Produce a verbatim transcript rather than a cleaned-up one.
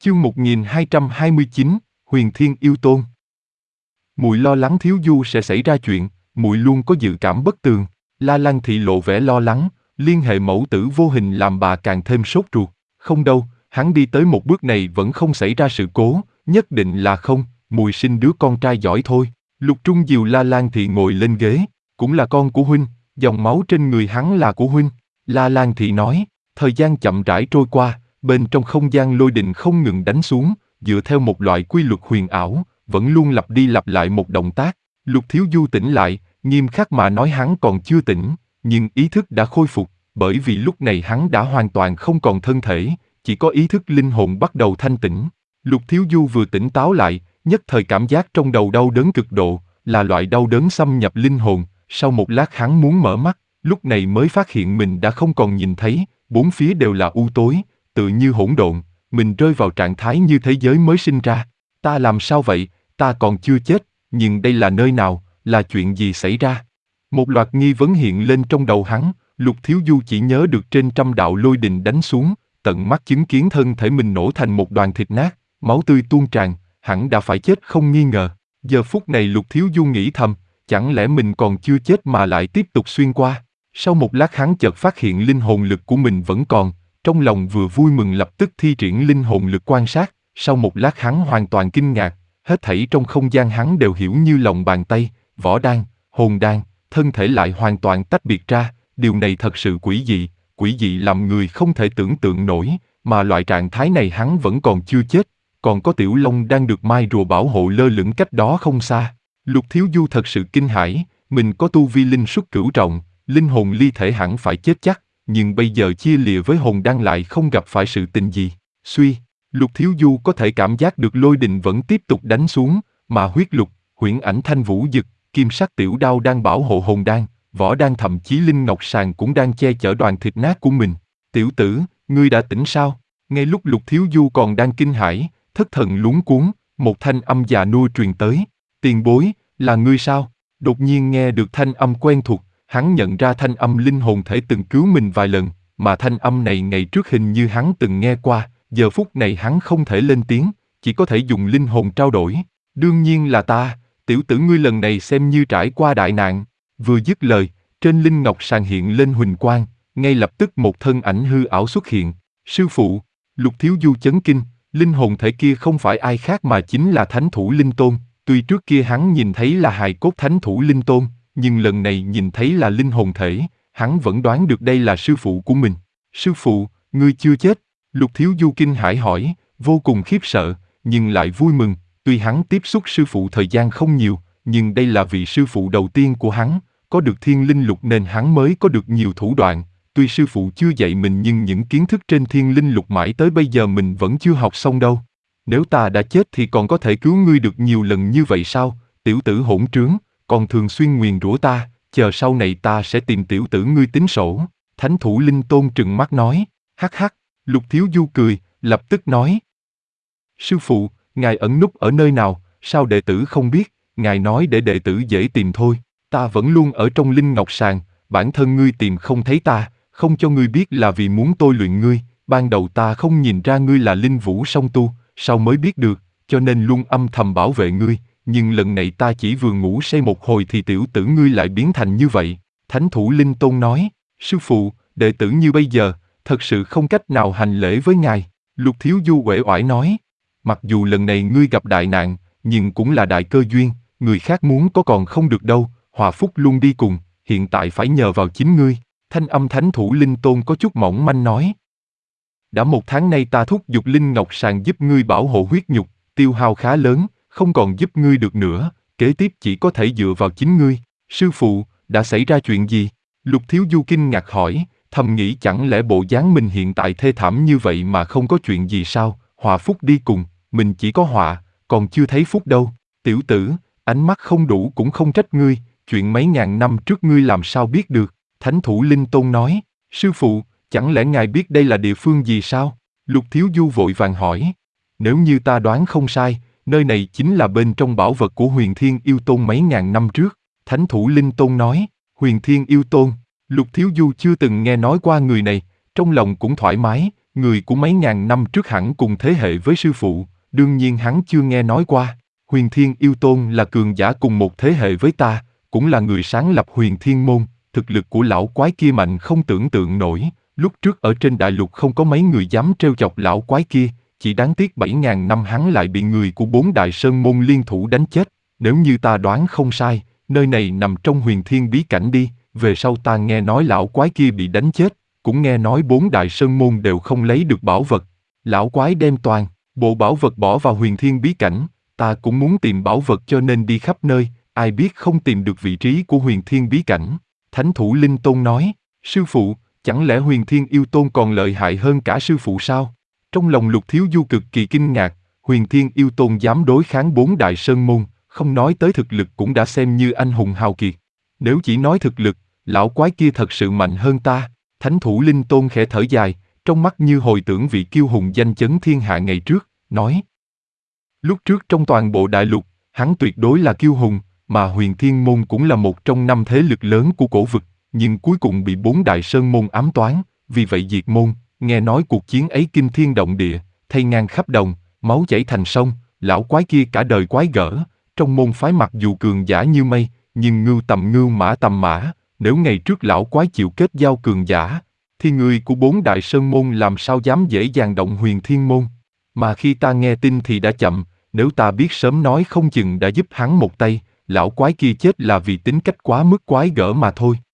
Chương một nghìn hai trăm hai mươi chín, Huyền Thiên Yêu Tôn. Muội lo lắng Thiếu Du sẽ xảy ra chuyện, muội luôn có dự cảm bất tường. La Lăng Thị lộ vẻ lo lắng, liên hệ mẫu tử vô hình làm bà càng thêm sốt ruột. Không đâu, hắn đi tới một bước này vẫn không xảy ra sự cố, nhất định là không, muội sinh đứa con trai giỏi thôi. Lục Trung dìu La Lăng Thị ngồi lên ghế, cũng là con của huynh, dòng máu trên người hắn là của huynh. La Lăng Thị nói, thời gian chậm rãi trôi qua, bên trong không gian lôi đình không ngừng đánh xuống, dựa theo một loại quy luật huyền ảo, vẫn luôn lặp đi lặp lại một động tác. Lục Thiếu Du tỉnh lại, nghiêm khắc mà nói hắn còn chưa tỉnh, nhưng ý thức đã khôi phục, bởi vì lúc này hắn đã hoàn toàn không còn thân thể, chỉ có ý thức linh hồn bắt đầu thanh tỉnh. Lục Thiếu Du vừa tỉnh táo lại, nhất thời cảm giác trong đầu đau đớn cực độ, là loại đau đớn xâm nhập linh hồn. Sau một lát hắn muốn mở mắt, lúc này mới phát hiện mình đã không còn nhìn thấy, bốn phía đều là u tối, tự như hỗn độn, mình rơi vào trạng thái như thế giới mới sinh ra. Ta làm sao vậy, ta còn chưa chết, nhưng đây là nơi nào, là chuyện gì xảy ra? Một loạt nghi vấn hiện lên trong đầu hắn, Lục Thiếu Du chỉ nhớ được trên trăm đạo lôi đình đánh xuống, tận mắt chứng kiến thân thể mình nổ thành một đoàn thịt nát, máu tươi tuôn tràn, hẳn đã phải chết không nghi ngờ. Giờ phút này Lục Thiếu Du nghĩ thầm, chẳng lẽ mình còn chưa chết mà lại tiếp tục xuyên qua? Sau một lát hắn chợt phát hiện linh hồn lực của mình vẫn còn, trong lòng vừa vui mừng lập tức thi triển linh hồn lực quan sát, sau một lát hắn hoàn toàn kinh ngạc, hết thảy trong không gian hắn đều hiểu như lòng bàn tay, võ đan, hồn đan, thân thể lại hoàn toàn tách biệt ra, điều này thật sự quỷ dị, quỷ dị làm người không thể tưởng tượng nổi, mà loại trạng thái này hắn vẫn còn chưa chết, còn có Tiểu Long đang được mai rùa bảo hộ lơ lửng cách đó không xa. Lục Thiếu Du thật sự kinh hãi, mình có tu vi linh xuất cửu trọng, linh hồn ly thể hẳn phải chết chắc, nhưng bây giờ chia lìa với hồn đan lại không gặp phải sự tình gì. Suy, Lục Thiếu Du có thể cảm giác được lôi đình vẫn tiếp tục đánh xuống, mà huyết lục, huyễn ảnh thanh vũ dực, kim sắc tiểu đao đang bảo hộ hồn đan, võ đan thậm chí linh ngọc sàng cũng đang che chở đoàn thịt nát của mình. Tiểu tử, ngươi đã tỉnh sao? Ngay lúc Lục Thiếu Du còn đang kinh hãi, thất thần luống cuống, một thanh âm già nua truyền tới. Tiền bối, là ngươi sao? Đột nhiên nghe được thanh âm quen thuộc, hắn nhận ra thanh âm linh hồn thể từng cứu mình vài lần, mà thanh âm này ngày trước hình như hắn từng nghe qua, giờ phút này hắn không thể lên tiếng, chỉ có thể dùng linh hồn trao đổi. Đương nhiên là ta, tiểu tử ngươi lần này xem như trải qua đại nạn. Vừa dứt lời, trên linh ngọc sàng hiện lên huỳnh quang, ngay lập tức một thân ảnh hư ảo xuất hiện. Sư phụ, Lục Thiếu Du chấn kinh, linh hồn thể kia không phải ai khác mà chính là Thánh Thủ Linh Tôn. Tuy trước kia hắn nhìn thấy là hài cốt Thánh Thủ Linh Tôn, nhưng lần này nhìn thấy là linh hồn thể, hắn vẫn đoán được đây là sư phụ của mình. Sư phụ, ngươi chưa chết? Lục Thiếu Du kinh hãi hỏi, vô cùng khiếp sợ, nhưng lại vui mừng. Tuy hắn tiếp xúc sư phụ thời gian không nhiều, nhưng đây là vị sư phụ đầu tiên của hắn, có được thiên linh lục nên hắn mới có được nhiều thủ đoạn. Tuy sư phụ chưa dạy mình nhưng những kiến thức trên thiên linh lục mãi tới bây giờ mình vẫn chưa học xong đâu. Nếu ta đã chết thì còn có thể cứu ngươi được nhiều lần như vậy sao? Tiểu tử hỗn trướng, còn thường xuyên nguyền rủa ta, chờ sau này ta sẽ tìm tiểu tử ngươi tính sổ. Thánh Thủ Linh Tôn trừng mắt nói, hắc hắc. Lục Thiếu Du cười, lập tức nói, sư phụ, ngài ẩn núp ở nơi nào, sao đệ tử không biết? Ngài nói để đệ tử dễ tìm thôi. Ta vẫn luôn ở trong linh ngọc sàng, bản thân ngươi tìm không thấy ta, không cho ngươi biết là vì muốn tôi luyện ngươi. Ban đầu ta không nhìn ra ngươi là linh vũ song tu, sau mới biết được, cho nên luôn âm thầm bảo vệ ngươi. Nhưng lần này ta chỉ vừa ngủ say một hồi thì tiểu tử ngươi lại biến thành như vậy. Thánh Thủ Linh Tôn nói, sư phụ, đệ tử như bây giờ, thật sự không cách nào hành lễ với ngài. Lục Thiếu Du uể oải nói, mặc dù lần này ngươi gặp đại nạn, nhưng cũng là đại cơ duyên, người khác muốn có còn không được đâu, hòa phúc luôn đi cùng, hiện tại phải nhờ vào chính ngươi. Thanh âm Thánh Thủ Linh Tôn có chút mỏng manh nói, đã một tháng nay ta thúc giục linh ngọc sàng giúp ngươi bảo hộ huyết nhục, tiêu hao khá lớn, không còn giúp ngươi được nữa, kế tiếp chỉ có thể dựa vào chính ngươi. Sư phụ, đã xảy ra chuyện gì? Lục Thiếu Du kinh ngạc hỏi, thầm nghĩ chẳng lẽ bộ dáng mình hiện tại thê thảm như vậy mà không có chuyện gì sao? Họa phúc đi cùng, mình chỉ có họa, còn chưa thấy phúc đâu. Tiểu tử, ánh mắt không đủ cũng không trách ngươi, chuyện mấy ngàn năm trước ngươi làm sao biết được? Thánh Thủ Linh Tôn nói, sư phụ, chẳng lẽ ngài biết đây là địa phương gì sao? Lục Thiếu Du vội vàng hỏi, nếu như ta đoán không sai, nơi này chính là bên trong bảo vật của Huyền Thiên Yêu Tôn mấy ngàn năm trước. Thánh Thủ Linh Tôn nói, Huyền Thiên Yêu Tôn, Lục Thiếu Du chưa từng nghe nói qua người này, trong lòng cũng thoải mái, người của mấy ngàn năm trước hẳn cùng thế hệ với sư phụ, đương nhiên hắn chưa nghe nói qua. Huyền Thiên Yêu Tôn là cường giả cùng một thế hệ với ta, cũng là người sáng lập Huyền Thiên Môn, thực lực của lão quái kia mạnh không tưởng tượng nổi, lúc trước ở trên đại lục không có mấy người dám trêu chọc lão quái kia, chỉ đáng tiếc bảy ngàn năm hắn lại bị người của bốn đại sơn môn liên thủ đánh chết, nếu như ta đoán không sai, nơi này nằm trong Huyền Thiên bí cảnh đi, về sau ta nghe nói lão quái kia bị đánh chết, cũng nghe nói bốn đại sơn môn đều không lấy được bảo vật, lão quái đem toàn bộ bảo vật bỏ vào Huyền Thiên bí cảnh, ta cũng muốn tìm bảo vật cho nên đi khắp nơi, ai biết không tìm được vị trí của Huyền Thiên bí cảnh. Thánh thủ Linh Tôn nói, sư phụ, chẳng lẽ Huyền Thiên Yêu Tôn còn lợi hại hơn cả sư phụ sao? Trong lòng Lục Thiếu Du cực kỳ kinh ngạc, Huyền Thiên Yêu Tôn dám đối kháng bốn đại sơn môn, không nói tới thực lực cũng đã xem như anh hùng hào kiệt. Nếu chỉ nói thực lực, lão quái kia thật sự mạnh hơn ta. Thánh thủ Linh Tôn khẽ thở dài, trong mắt như hồi tưởng vị kiêu hùng danh chấn thiên hạ ngày trước, nói. Lúc trước trong toàn bộ đại lục, hắn tuyệt đối là kiêu hùng, mà Huyền Thiên Môn cũng là một trong năm thế lực lớn của cổ vực, nhưng cuối cùng bị bốn đại sơn môn ám toán, vì vậy diệt môn, nghe nói cuộc chiến ấy kinh thiên động địa, thây ngang khắp đồng, máu chảy thành sông, lão quái kia cả đời quái gở, trong môn phái mặc dù cường giả như mây, nhưng ngưu tầm ngưu mã tầm mã, nếu ngày trước lão quái chịu kết giao cường giả, thì người của bốn đại sơn môn làm sao dám dễ dàng động Huyền Thiên Môn. Mà khi ta nghe tin thì đã chậm, nếu ta biết sớm nói không chừng đã giúp hắn một tay, lão quái kia chết là vì tính cách quá mức quái gở mà thôi.